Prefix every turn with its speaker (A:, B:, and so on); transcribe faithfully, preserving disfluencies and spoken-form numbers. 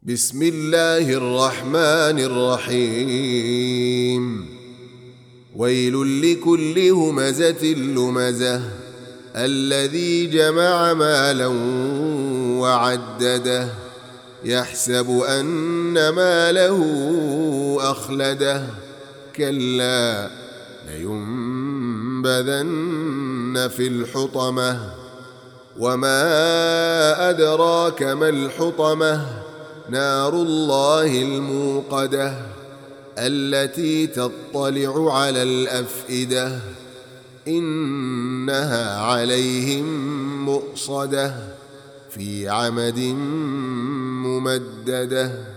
A: بسم الله الرحمن الرحيم ويل لكل همزة لمزة الذي جمع مالا وعدده يحسب أن ماله أخلده كلا لينبذن في الحطمة وما أدراك ما الحطمة نار الله الموقدة التي تطلع على الأفئدة إنها عليهم مؤصدة في عمد ممددة.